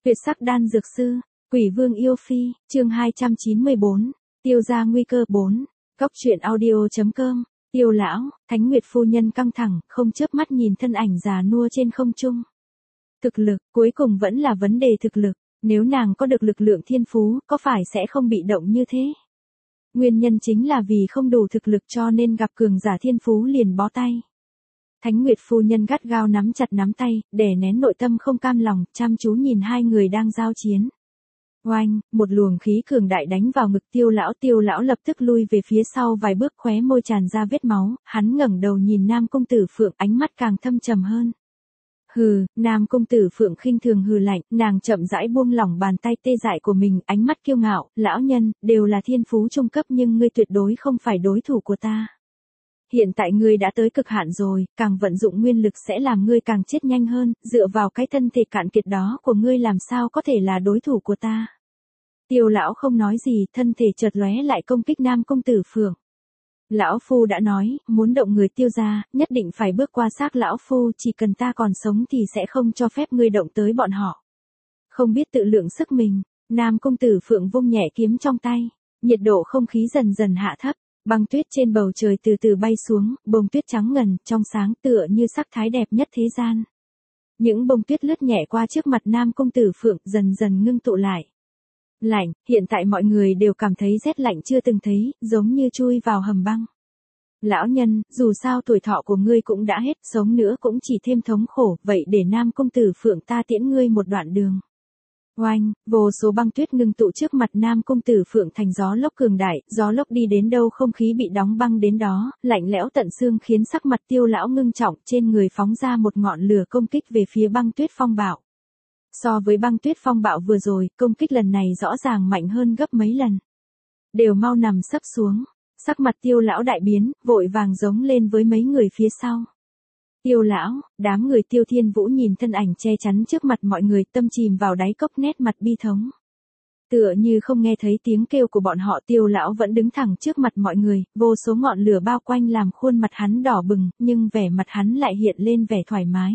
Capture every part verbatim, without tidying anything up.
Tuyệt sắc đan dược sư, Quỷ Vương yêu phi, chương hai trăm chín mươi bốn, Tiêu gia nguy cơ bốn, Cốc truyện audio.com, Tiêu lão, Thánh Nguyệt phu nhân căng thẳng, không chớp mắt nhìn thân ảnh già nua trên không trung. Thực lực, cuối cùng vẫn là vấn đề thực lực, nếu nàng có được lực lượng thiên phú, có phải sẽ không bị động như thế? Nguyên nhân chính là vì không đủ thực lực cho nên gặp cường giả thiên phú liền bó tay. Thánh Nguyệt phu nhân gắt gao nắm chặt nắm tay, đè nén nội tâm không cam lòng, chăm chú nhìn hai người đang giao chiến. Oanh, một luồng khí cường đại đánh vào ngực Tiêu lão, Tiêu lão lập tức lui về phía sau vài bước, khóe môi tràn ra vết máu, hắn ngẩng đầu nhìn Nam công tử Phượng, ánh mắt càng thâm trầm hơn. Hừ, Nam công tử Phượng khinh thường hừ lạnh, nàng chậm rãi buông lỏng bàn tay tê dại của mình, ánh mắt kiêu ngạo, lão nhân, đều là thiên phú trung cấp nhưng ngươi tuyệt đối không phải đối thủ của ta. Hiện tại ngươi đã tới cực hạn rồi, càng vận dụng nguyên lực sẽ làm ngươi càng chết nhanh hơn, dựa vào cái thân thể cạn kiệt đó của ngươi làm sao có thể là đối thủ của ta. Tiêu lão không nói gì, thân thể chợt lóe lại công kích Nam công tử Phượng. Lão phu đã nói, muốn động người Tiêu gia, nhất định phải bước qua xác lão phu, chỉ cần ta còn sống thì sẽ không cho phép ngươi động tới bọn họ. Không biết tự lượng sức mình, Nam công tử Phượng vung nhẹ kiếm trong tay, nhiệt độ không khí dần dần hạ thấp, băng tuyết trên bầu trời từ từ bay xuống, bông tuyết trắng ngần, trong sáng tựa như sắc thái đẹp nhất thế gian. Những bông tuyết lướt nhẹ qua trước mặt Nam công tử Phượng, dần dần ngưng tụ lại. Lạnh, hiện tại mọi người đều cảm thấy rét lạnh chưa từng thấy, giống như chui vào hầm băng. Lão nhân, dù sao tuổi thọ của ngươi cũng đã hết, sống nữa cũng chỉ thêm thống khổ, vậy để Nam công tử Phượng ta tiễn ngươi một đoạn đường. Oanh, vô số băng tuyết ngưng tụ trước mặt Nam công tử Phượng thành gió lốc cường đại, gió lốc đi đến đâu không khí bị đóng băng đến đó, lạnh lẽo tận xương khiến sắc mặt Tiêu lão ngưng trọng, trên người phóng ra một ngọn lửa công kích về phía băng tuyết phong bạo. So với băng tuyết phong bạo vừa rồi, công kích lần này rõ ràng mạnh hơn gấp mấy lần. Đều mau nằm sấp xuống, sắc mặt Tiêu lão đại biến, vội vàng giống lên với mấy người phía sau. Tiêu lão, đám người Tiêu Thiên Vũ nhìn thân ảnh che chắn trước mặt mọi người, tâm chìm vào đáy cốc, nét mặt bi thống. Tựa như không nghe thấy tiếng kêu của bọn họ, Tiêu lão vẫn đứng thẳng trước mặt mọi người, vô số ngọn lửa bao quanh làm khuôn mặt hắn đỏ bừng, nhưng vẻ mặt hắn lại hiện lên vẻ thoải mái.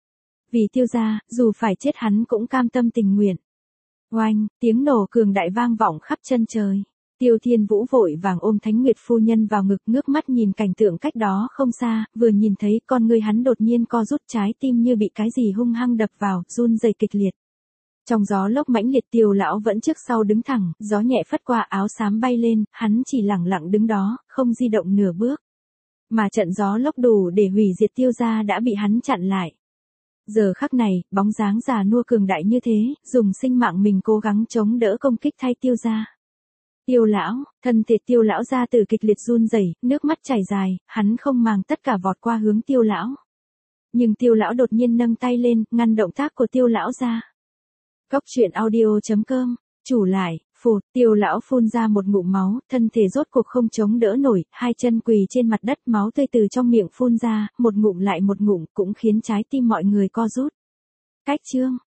Vì Tiêu gia, dù phải chết hắn cũng cam tâm tình nguyện. Oanh, tiếng nổ cường đại vang vọng khắp chân trời. Tiêu Thiên Vũ vội vàng ôm Thánh Nguyệt phu nhân vào ngực, ngước mắt nhìn cảnh tượng cách đó không xa, vừa nhìn thấy con người hắn đột nhiên co rút, trái tim như bị cái gì hung hăng đập vào, run rẩy kịch liệt. Trong gió lốc mãnh liệt, Tiêu lão vẫn trước sau đứng thẳng, gió nhẹ phất qua áo xám bay lên, hắn chỉ lẳng lặng đứng đó, không di động nửa bước. Mà trận gió lốc đủ để hủy diệt Tiêu gia đã bị hắn chặn lại. Giờ khắc này, bóng dáng già nua cường đại như thế, dùng sinh mạng mình cố gắng chống đỡ công kích thay Tiêu gia. Tiêu lão, thân thể Tiêu lão ra từ kịch liệt run rẩy, nước mắt chảy dài, hắn không màng tất cả vọt qua hướng Tiêu lão. Nhưng Tiêu lão đột nhiên nâng tay lên, ngăn động tác của Tiêu lão ra. Cốc truyện audio.com, chủ lại, phụt, Tiêu lão phun ra một ngụm máu, thân thể rốt cuộc không chống đỡ nổi, hai chân quỳ trên mặt đất, máu tươi từ trong miệng phun ra, một ngụm lại một ngụm, cũng khiến trái tim mọi người co rút. Cách chương